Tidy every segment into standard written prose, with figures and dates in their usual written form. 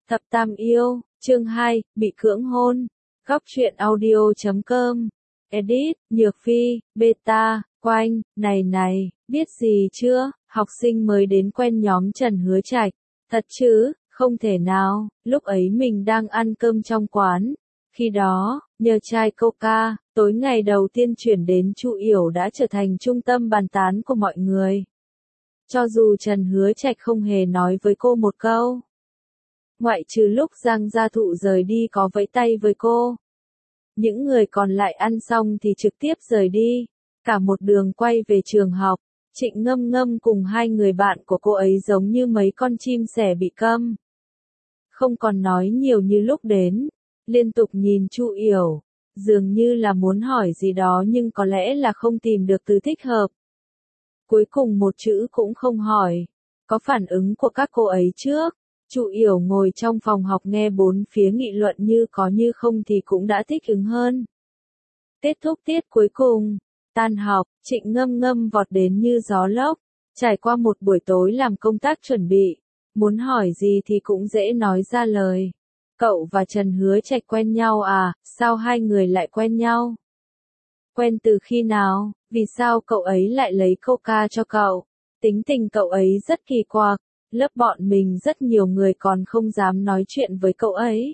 Thập Tam Yêu, chương 2, bị cưỡng hôn. Góc truyện audio.com. Edit, Nhược Phi, Beta, Quanh, này, biết gì chưa, học sinh mới đến quen nhóm Trần Hứa Trạch. Thật chứ, không thể nào, lúc ấy mình đang ăn cơm trong quán. Khi đó, nhờ chai Coca, tối ngày đầu tiên chuyển đến Chu Yểu đã trở thành trung tâm bàn tán của mọi người. Cho dù Trần Hứa Trạch không hề nói với cô một câu. Ngoại trừ lúc Giang Gia Thụ rời đi có vẫy tay với cô. Những người còn lại ăn xong thì trực tiếp rời đi. Cả một đường quay về trường học, Trịnh Ngâm Ngâm cùng hai người bạn của cô ấy giống như mấy con chim sẻ bị câm. Không còn nói nhiều như lúc đến, liên tục nhìn Chu Yểu, dường như là muốn hỏi gì đó nhưng có lẽ là không tìm được từ thích hợp. Cuối cùng một chữ cũng không hỏi, có phản ứng của các cô ấy trước. Chu Yểu ngồi trong phòng học nghe bốn phía nghị luận như có như không thì cũng đã thích ứng hơn. Kết thúc tiết cuối cùng, tan học, Trịnh Ngâm Ngâm vọt đến như gió lốc, trải qua một buổi tối làm công tác chuẩn bị, muốn hỏi gì thì cũng dễ nói ra lời. Cậu và Trần Hứa Trạch quen nhau à, sao hai người lại quen nhau? Quen từ khi nào, vì sao cậu ấy lại lấy Coca cho cậu? Tính tình cậu ấy rất kỳ quặc. Lớp bọn mình rất nhiều người còn không dám nói chuyện với cậu ấy.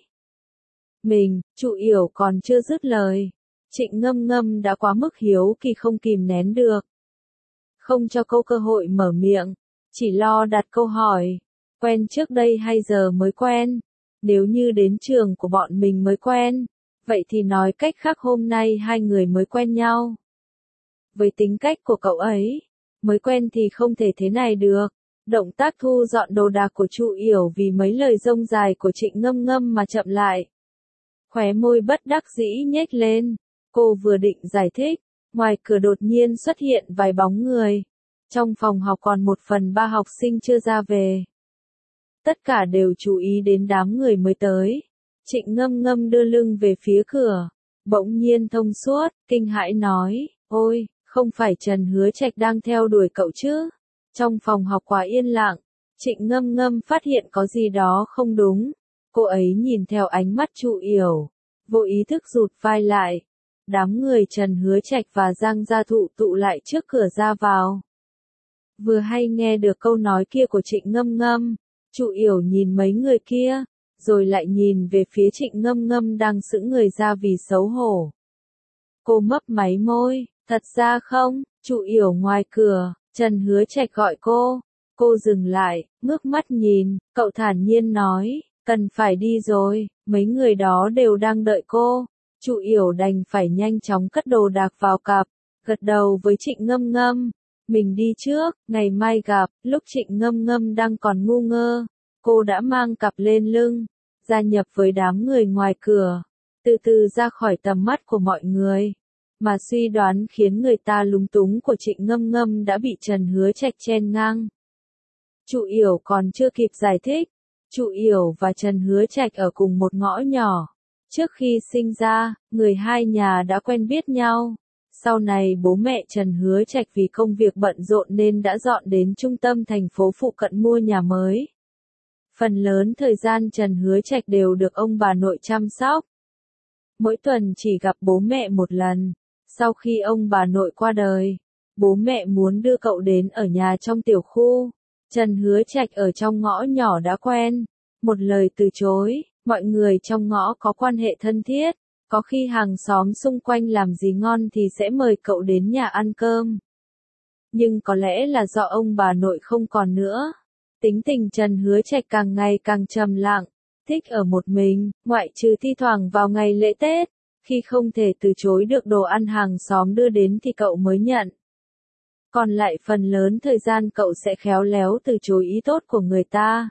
Chu Yểu còn chưa dứt lời. Trịnh Ngâm Ngâm đã quá mức hiếu kỳ không kìm nén được. Không cho cô cơ hội mở miệng, chỉ lo đặt câu hỏi. Quen trước đây hay giờ mới quen? Nếu như đến trường của bọn mình mới quen, vậy thì nói cách khác hôm nay hai người mới quen nhau. Với tính cách của cậu ấy, mới quen thì không thể thế này được. Động tác thu dọn đồ đạc của Chu Yểu vì mấy lời rông dài của Trịnh Ngâm Ngâm mà chậm lại. Khóe môi bất đắc dĩ nhếch lên, cô vừa định giải thích, ngoài cửa đột nhiên xuất hiện vài bóng người. Trong phòng học còn 1/3 học sinh chưa ra về. Tất cả đều chú ý đến đám người mới tới. Trịnh Ngâm Ngâm đưa lưng về phía cửa, bỗng nhiên thông suốt, kinh hãi nói, ôi, không phải Trần Hứa Trạch đang theo đuổi cậu chứ? Trong phòng học quá yên lặng, Trịnh Ngâm Ngâm phát hiện có gì đó không đúng. Cô ấy nhìn theo ánh mắt Chu Yểu, vô ý thức rụt vai lại. Đám người Trần Hứa Trạch và Giang Gia Thụ tụ lại trước cửa ra vào. Vừa hay nghe được câu nói kia của Trịnh Ngâm Ngâm, Chu Yểu nhìn mấy người kia, rồi lại nhìn về phía Trịnh Ngâm Ngâm đang sững người ra vì xấu hổ. Cô mấp máy môi, thật ra không, Chu Yểu ngoài cửa. Trần Hứa Trạch gọi cô dừng lại, ngước mắt nhìn, cậu thản nhiên nói, cần phải đi rồi, mấy người đó đều đang đợi cô. Chu Yểu đành phải nhanh chóng cất đồ đạc vào cặp, gật đầu với Trịnh Ngâm Ngâm, mình đi trước, ngày mai gặp. Lúc Trịnh Ngâm Ngâm đang còn ngu ngơ, cô đã mang cặp lên lưng, gia nhập với đám người ngoài cửa, từ từ ra khỏi tầm mắt của mọi người. Mà suy đoán khiến người ta lúng túng của Trịnh Ngâm Ngâm đã bị Trần Hứa Trạch chen ngang. Chu Yểu còn chưa kịp giải thích. Chu Yểu và Trần Hứa Trạch ở cùng một ngõ nhỏ. Trước khi sinh ra, người hai nhà đã quen biết nhau. Sau này bố mẹ Trần Hứa Trạch vì công việc bận rộn nên đã dọn đến trung tâm thành phố phụ cận mua nhà mới. Phần lớn thời gian Trần Hứa Trạch đều được ông bà nội chăm sóc. Mỗi tuần chỉ gặp bố mẹ một lần. Sau khi ông bà nội qua đời, bố mẹ muốn đưa cậu đến ở nhà trong tiểu khu. Trần Hứa Trạch ở trong ngõ nhỏ đã quen. Một lời từ chối, mọi người trong ngõ có quan hệ thân thiết. Có khi hàng xóm xung quanh làm gì ngon thì sẽ mời cậu đến nhà ăn cơm. Nhưng có lẽ là do ông bà nội không còn nữa. Tính tình Trần Hứa Trạch càng ngày càng trầm lặng, thích ở một mình, ngoại trừ thi thoảng vào ngày lễ Tết. Khi không thể từ chối được đồ ăn hàng xóm đưa đến thì cậu mới nhận. Còn lại phần lớn thời gian cậu sẽ khéo léo từ chối ý tốt của người ta.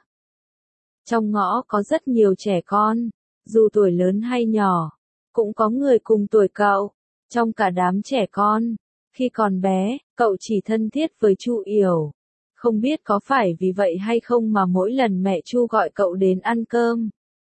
Trong ngõ có rất nhiều trẻ con, dù tuổi lớn hay nhỏ, cũng có người cùng tuổi cậu. Trong cả đám trẻ con, khi còn bé, cậu chỉ thân thiết với Chu Yểu. Không biết có phải vì vậy hay không mà mỗi lần mẹ Chu gọi cậu đến ăn cơm,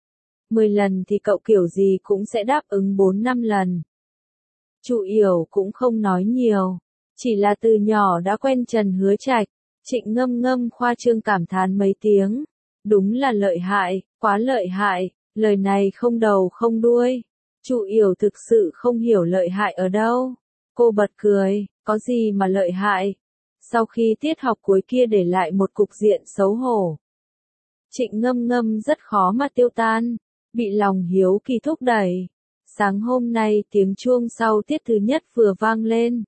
10 lần thì cậu kiểu gì cũng sẽ đáp ứng 4-5 lần. Chu Yểu cũng không nói nhiều, chỉ là từ nhỏ đã quen Trần Hứa Trạch. Trịnh Ngâm Ngâm khoa trương cảm thán mấy tiếng, Đúng là lợi hại, quá lợi hại, lời này không đầu không đuôi. Chu Yểu thực sự không hiểu lợi hại ở đâu. Cô bật cười, có gì mà lợi hại. Sau khi tiết học cuối kia để lại một cục diện xấu hổ. Trịnh Ngâm Ngâm rất khó mà tiêu tan, bị lòng hiếu kỳ thúc đẩy. Sáng hôm nay tiếng chuông sau tiết thứ nhất vừa vang lên.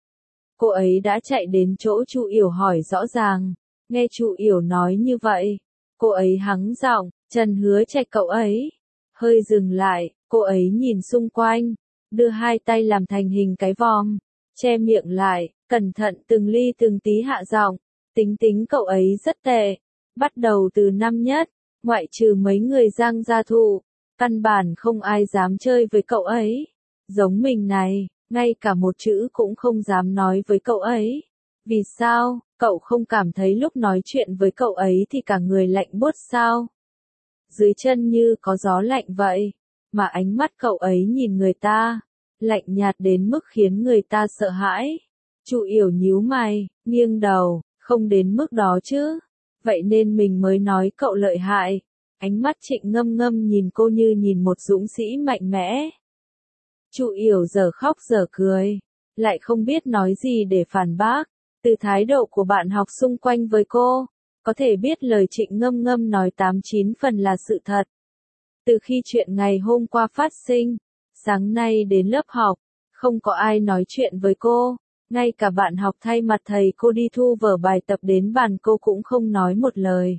Cô ấy đã chạy đến chỗ Chu Yểu hỏi rõ ràng, nghe Chu Yểu nói như vậy, cô ấy hắng giọng, Trần Hứa Trạch cậu ấy. Hơi dừng lại, cô ấy nhìn xung quanh, đưa hai tay làm thành hình cái vòm, che miệng lại, cẩn thận từng ly từng tí hạ giọng, tính tính cậu ấy rất tệ. Bắt đầu từ năm nhất, ngoại trừ mấy người Giang gia thụ, căn bản không ai dám chơi với cậu ấy. Giống mình này, ngay cả một chữ cũng không dám nói với cậu ấy. Vì sao, cậu không cảm thấy lúc nói chuyện với cậu ấy thì cả người lạnh buốt sao? Dưới chân như có gió lạnh vậy, mà ánh mắt cậu ấy nhìn người ta, lạnh nhạt đến mức khiến người ta sợ hãi. Chu Yểu nhíu mày, nghiêng đầu, không đến mức đó chứ. Vậy nên mình mới nói cậu lợi hại. Ánh mắt Trịnh Ngâm Ngâm nhìn cô như nhìn một dũng sĩ mạnh mẽ. Chu Yểu giờ khóc giờ cười, lại không biết nói gì để phản bác. Từ thái độ của bạn học xung quanh với cô, có thể biết lời Trịnh Ngâm Ngâm nói 89 phần là sự thật. Từ khi chuyện ngày hôm qua phát sinh, sáng nay đến lớp học, không có ai nói chuyện với cô. Ngay cả bạn học thay mặt thầy cô đi thu vở bài tập đến bàn cô cũng không nói một lời.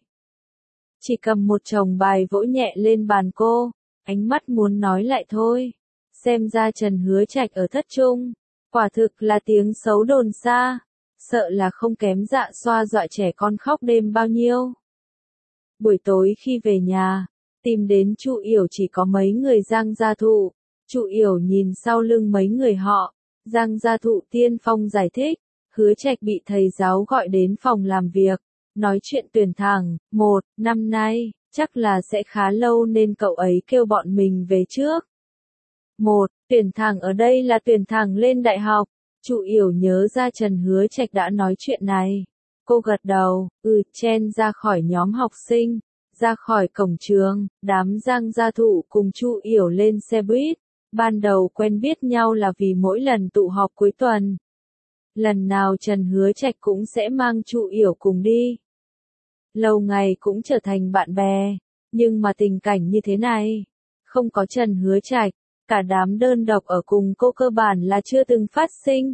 Chỉ cầm một chồng bài vỗ nhẹ lên bàn cô, ánh mắt muốn nói lại thôi. Xem ra Trần Hứa Trạch ở thất trung, quả thực là tiếng xấu đồn xa, sợ là không kém Dạ Xoa dọa trẻ con khóc đêm bao nhiêu. Buổi tối khi về nhà, tìm đến Chu Yểu chỉ có mấy người Giang gia thụ. Chu Yểu nhìn sau lưng mấy người họ, Giang gia thụ tiên phong giải thích, Hứa Trạch bị thầy giáo gọi đến phòng làm việc, nói chuyện tuyển thẳng, năm nay, chắc là sẽ khá lâu nên cậu ấy kêu bọn mình về trước. Tuyển thẳng ở đây là tuyển thẳng lên đại học. Chu Yểu nhớ ra Trần Hứa Trạch đã nói chuyện này. Cô gật đầu, chen ra khỏi nhóm học sinh, ra khỏi cổng trường, đám Giang gia thụ cùng Chu Yểu lên xe buýt. Ban đầu quen biết nhau là vì mỗi lần tụ họp cuối tuần. Lần nào Trần Hứa Trạch cũng sẽ mang Chu Yểu cùng đi. Lâu ngày cũng trở thành bạn bè, nhưng mà tình cảnh như thế này, không có Trần Hứa Trạch, cả đám đơn độc ở cùng cô cơ bản là chưa từng phát sinh.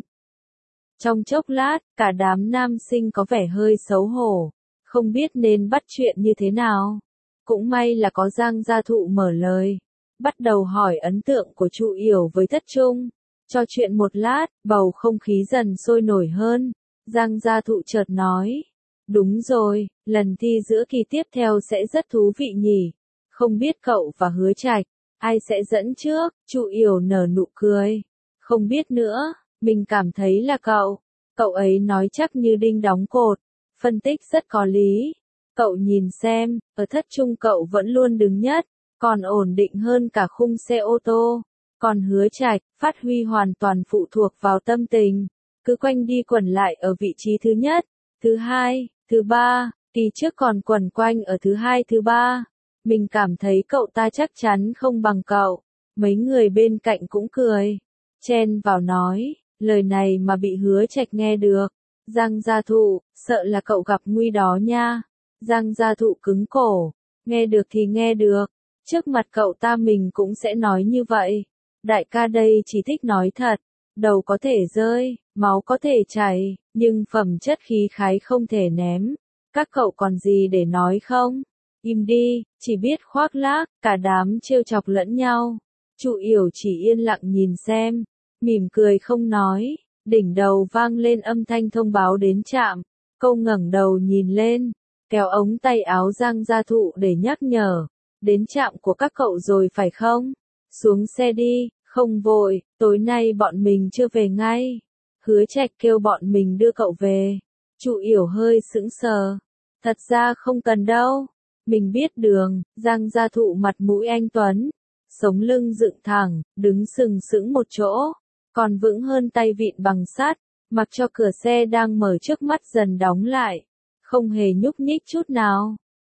Trong chốc lát, cả đám nam sinh có vẻ hơi xấu hổ, không biết nên bắt chuyện như thế nào. Cũng may là có Giang gia thụ mở lời, bắt đầu hỏi ấn tượng của Chu Yểu với thất trung. Trò chuyện một lát, bầu không khí dần sôi nổi hơn. Giang gia thụ chợt nói, đúng rồi, lần thi giữa kỳ tiếp theo sẽ rất thú vị nhỉ. Không biết cậu và Hứa Trạch, ai sẽ dẫn trước? Chu Yểu nở nụ cười. Không biết nữa, mình cảm thấy là cậu. Cậu ấy nói chắc như đinh đóng cột. Phân tích rất có lý. Cậu nhìn xem, ở thất trung cậu vẫn luôn đứng nhất, còn ổn định hơn cả khung xe ô tô. Còn Hứa Trạch, phát huy hoàn toàn phụ thuộc vào tâm tình. Cứ quanh đi quẩn lại ở vị trí thứ nhất, thứ hai, thứ ba, kỳ trước còn quẩn quanh ở thứ hai thứ ba. Mình cảm thấy cậu ta chắc chắn không bằng cậu. Mấy người bên cạnh cũng cười. Chen vào nói, lời này mà bị Hứa Trạch nghe được. Giang gia thụ, sợ là cậu gặp nguy đó nha. Giang gia thụ cứng cổ. Nghe được thì nghe được. Trước mặt cậu ta mình cũng sẽ nói như vậy. Đại ca đây chỉ thích nói thật. Đầu có thể rơi, máu có thể chảy, nhưng phẩm chất khí khái không thể ném. Các cậu còn gì để nói không? Im đi, chỉ biết khoác lác, cả đám trêu chọc lẫn nhau. Chu Yểu chỉ yên lặng nhìn xem, mỉm cười không nói. Đỉnh đầu vang lên âm thanh thông báo đến trạm. Cô ngẩng đầu nhìn lên, kéo ống tay áo Giang gia thụ để nhắc nhở. Đến trạm của các cậu rồi phải không? Xuống xe đi, không vội, tối nay bọn mình chưa về ngay. Hứa Trạch kêu bọn mình đưa cậu về. Chu Yểu hơi sững sờ. Thật ra không cần đâu. Mình biết đường. Giang gia thụ mặt mũi anh tuấn, sống lưng dựng thẳng, đứng sừng sững một chỗ, còn vững hơn tay vịn bằng sắt, mặc cho cửa xe đang mở trước mắt dần đóng lại, không hề nhúc nhích chút nào.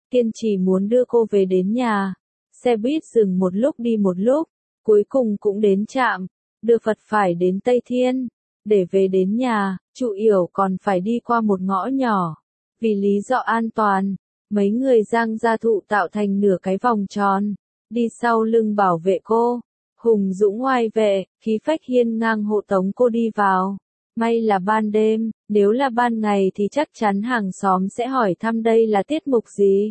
kiên trì muốn đưa cô về đến nhà. Xe buýt dừng một lúc đi một lúc, cuối cùng cũng đến trạm, đưa Phật phải đến Tây Thiên. Để về đến nhà, Trụ Yểu còn phải đi qua một ngõ nhỏ. Vì lý do an toàn, mấy người Giang Gia Thụ tạo thành nửa cái vòng tròn, đi sau lưng bảo vệ cô. Hùng dũng oai vệ, khí phách hiên ngang hộ tống cô đi vào. May là ban đêm, nếu là ban ngày thì chắc chắn hàng xóm sẽ hỏi thăm đây là tiết mục gì.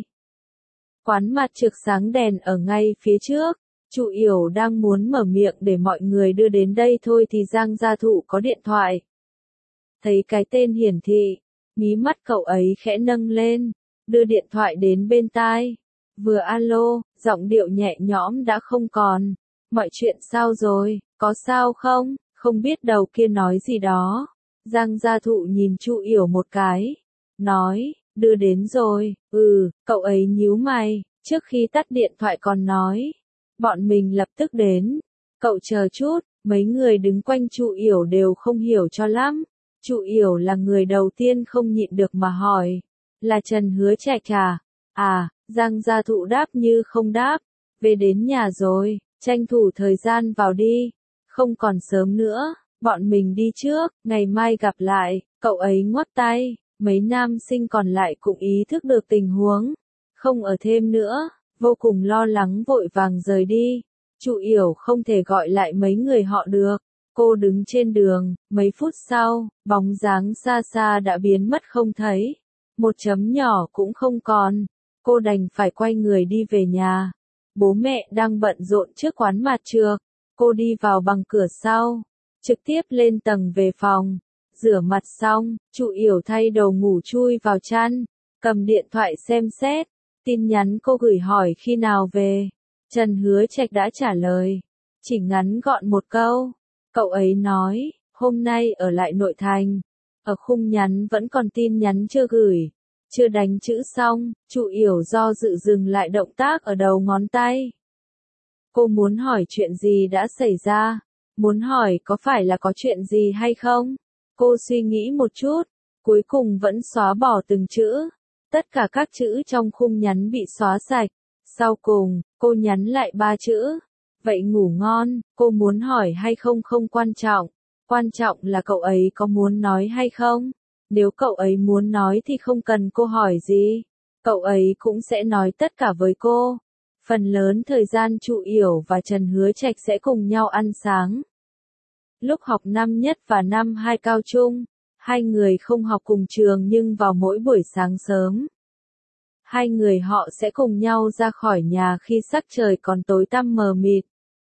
Quán mặt trực sáng đèn ở ngay phía trước. Trụ Yểu đang muốn mở miệng để mọi người đưa đến đây thôi thì Giang Gia Thụ có điện thoại. Thấy cái tên hiển thị, mí mắt cậu ấy khẽ nâng lên, đưa điện thoại đến bên tai. Vừa alo, giọng điệu nhẹ nhõm đã không còn. Mọi chuyện sao rồi, có sao không? Không biết đầu kia nói gì đó. Giang Gia Thụ nhìn Trụ Yểu một cái, nói, đưa đến rồi. Cậu ấy nhíu mày, trước khi tắt điện thoại còn nói, bọn mình lập tức đến. Cậu chờ chút. Mấy người đứng quanh Trụ Yểu đều không hiểu cho lắm. Trụ Yểu là người đầu tiên không nhịn được mà hỏi, là Trần Hứa Trạch à? Giang Gia Thụ đáp như không đáp. Về đến nhà rồi, tranh thủ thời gian vào đi. Không còn sớm nữa, bọn mình đi trước, ngày mai gặp lại. Cậu ấy ngoắc tay, mấy nam sinh còn lại cũng ý thức được tình huống, không ở thêm nữa, vô cùng lo lắng vội vàng rời đi. Trụ Yểu không thể gọi lại mấy người họ được. Cô đứng trên đường, mấy phút sau, bóng dáng xa xa đã biến mất không thấy. Một chấm nhỏ cũng không còn. Cô đành phải quay người đi về nhà. Bố mẹ đang bận rộn trước quán mặt trược. Cô đi vào bằng cửa sau, trực tiếp lên tầng về phòng. Rửa mặt xong, Trụ Yểu thay đồ ngủ chui vào chăn, cầm điện thoại xem xét. Tin nhắn cô gửi hỏi khi nào về. Trần Hứa Trạch đã trả lời, chỉ ngắn gọn một câu. Cậu ấy nói, hôm nay ở lại nội thành. Ở khung nhắn vẫn còn tin nhắn chưa gửi. Chưa đánh chữ xong, Trụ Yểu do dự dừng lại động tác ở đầu ngón tay. Cô muốn hỏi chuyện gì đã xảy ra. Muốn hỏi có phải là có chuyện gì hay không. Cô suy nghĩ một chút, cuối cùng vẫn xóa bỏ từng chữ. Tất cả các chữ trong khung nhắn bị xóa sạch. Sau cùng, cô nhắn lại 3 chữ. Vậy ngủ ngon. Cô muốn hỏi hay không không quan trọng. Quan trọng là cậu ấy có muốn nói hay không. Nếu cậu ấy muốn nói thì không cần cô hỏi gì. Cậu ấy cũng sẽ nói tất cả với cô. Phần lớn thời gian Trụ Yểu và Trần Hứa Trạch sẽ cùng nhau ăn sáng. Lúc học năm nhất và năm 2 cao trung, hai người không học cùng trường nhưng vào mỗi buổi sáng sớm, hai người họ sẽ cùng nhau ra khỏi nhà khi sắc trời còn tối tăm mờ mịt.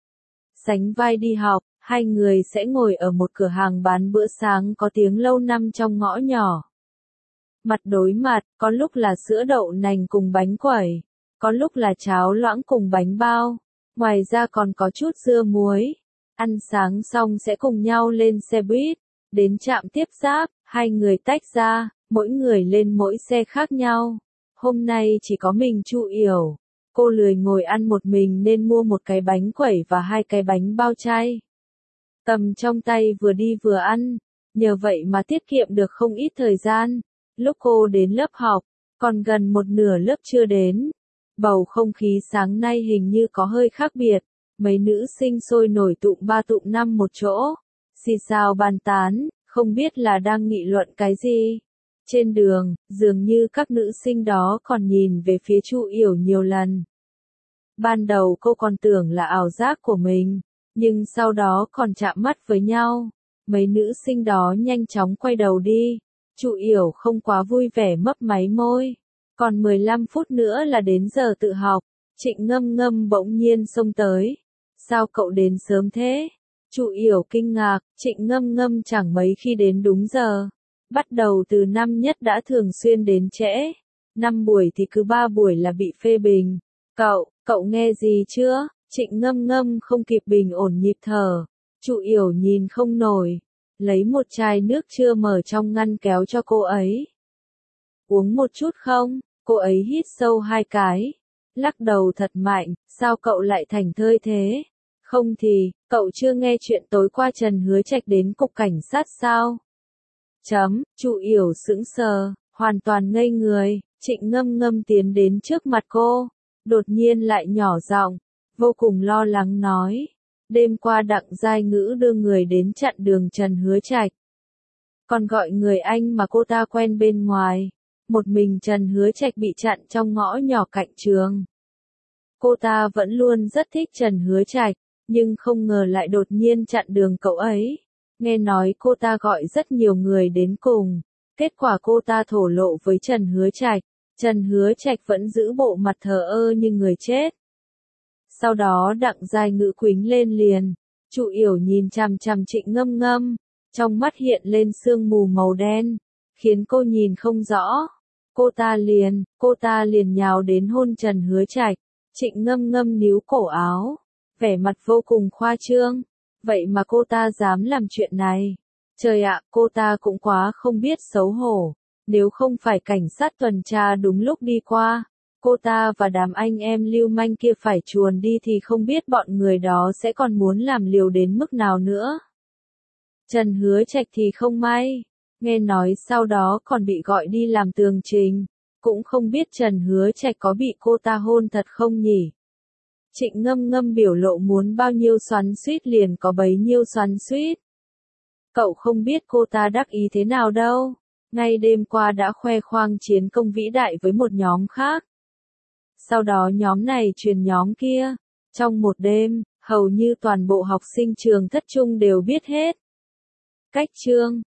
Sánh vai đi học, hai người sẽ ngồi ở một cửa hàng bán bữa sáng có tiếng lâu năm trong ngõ nhỏ. Mặt đối mặt, có lúc là sữa đậu nành cùng bánh quẩy, có lúc là cháo loãng cùng bánh bao, ngoài ra còn có chút dưa muối. Ăn sáng xong sẽ cùng nhau lên xe buýt, đến trạm tiếp giáp, hai người tách ra, mỗi người lên mỗi xe khác nhau. Hôm nay chỉ có mình Trụ Yểu. Cô lười ngồi ăn một mình nên mua một cái bánh quẩy và 2 cái bánh bao chay. Cầm trong tay vừa đi vừa ăn, nhờ vậy mà tiết kiệm được không ít thời gian. Lúc cô đến lớp học, còn gần một nửa lớp chưa đến. Bầu không khí sáng nay hình như có hơi khác biệt. Mấy nữ sinh sôi nổi tụm 3 tụm 5 một chỗ, xì xào bàn tán, không biết là đang nghị luận cái gì. Trên đường, dường như các nữ sinh đó còn nhìn về phía Trụ Yểu nhiều lần. Ban đầu cô còn tưởng là ảo giác của mình, nhưng sau đó còn chạm mắt với nhau. Mấy nữ sinh đó nhanh chóng quay đầu đi. Trụ Yểu không quá vui vẻ mấp máy môi. Còn 15 phút nữa là đến giờ tự học. Trịnh Ngâm Ngâm bỗng nhiên xông tới. Sao cậu đến sớm thế? Trụ Yểu kinh ngạc, Trịnh Ngâm Ngâm chẳng mấy khi đến đúng giờ. Bắt đầu từ năm nhất đã thường xuyên đến trễ. 5 buổi thì cứ 3 buổi là bị phê bình. Cậu nghe gì chưa? Trịnh Ngâm Ngâm không kịp bình ổn nhịp thở. Trụ Yểu nhìn không nổi. Lấy một chai nước chưa mở trong ngăn kéo cho cô ấy. Uống một chút không? Cô ấy hít sâu 2 cái. Lắc đầu thật mạnh, sao cậu lại thành thơi thế? Không thì, cậu chưa nghe chuyện tối qua Trần Hứa Trạch đến cục cảnh sát sao? Trụ Yểu sững sờ, hoàn toàn ngây người. Trịnh Ngâm Ngâm tiến đến trước mặt cô, đột nhiên lại nhỏ giọng, vô cùng lo lắng nói. Đêm qua Đặng Giai Ngữ đưa người đến chặn đường Trần Hứa Trạch. Còn gọi người anh mà cô ta quen bên ngoài. Một mình Trần Hứa Trạch bị chặn trong ngõ nhỏ cạnh trường. Cô ta vẫn luôn rất thích Trần Hứa Trạch, nhưng không ngờ lại đột nhiên chặn đường cậu ấy. Nghe nói cô ta gọi rất nhiều người đến cùng. Kết quả cô ta thổ lộ với Trần Hứa Trạch. Trần Hứa Trạch vẫn giữ bộ mặt thờ ơ như người chết. Sau đó Đặng Giai Ngữ quýnh lên liền. Chu Yểu nhìn chằm chằm Trịnh Ngâm Ngâm, trong mắt hiện lên sương mù màu đen, khiến cô nhìn không rõ. Cô ta liền nhào đến hôn Trần Hứa Trạch. Trịnh Ngâm Ngâm níu cổ áo, vẻ mặt vô cùng khoa trương. Vậy mà cô ta dám làm chuyện này. Trời ạ, cô ta cũng quá không biết xấu hổ. Nếu không phải cảnh sát tuần tra đúng lúc đi qua, cô ta và đám anh em lưu manh kia phải chuồn đi thì không biết bọn người đó sẽ còn muốn làm liều đến mức nào nữa. Trần Hứa Trạch thì không may, nghe nói sau đó còn bị gọi đi làm tường trình, cũng không biết Trần Hứa Trạch có bị cô ta hôn thật không nhỉ. Trịnh Ngâm Ngâm biểu lộ muốn bao nhiêu xoắn xuýt liền có bấy nhiêu xoắn xuýt. Cậu không biết cô ta đắc ý thế nào đâu, ngay đêm qua đã khoe khoang chiến công vĩ đại với một nhóm khác. Sau đó nhóm này truyền nhóm kia, trong một đêm, hầu như toàn bộ học sinh trường Thất Trung đều biết hết. Cách chương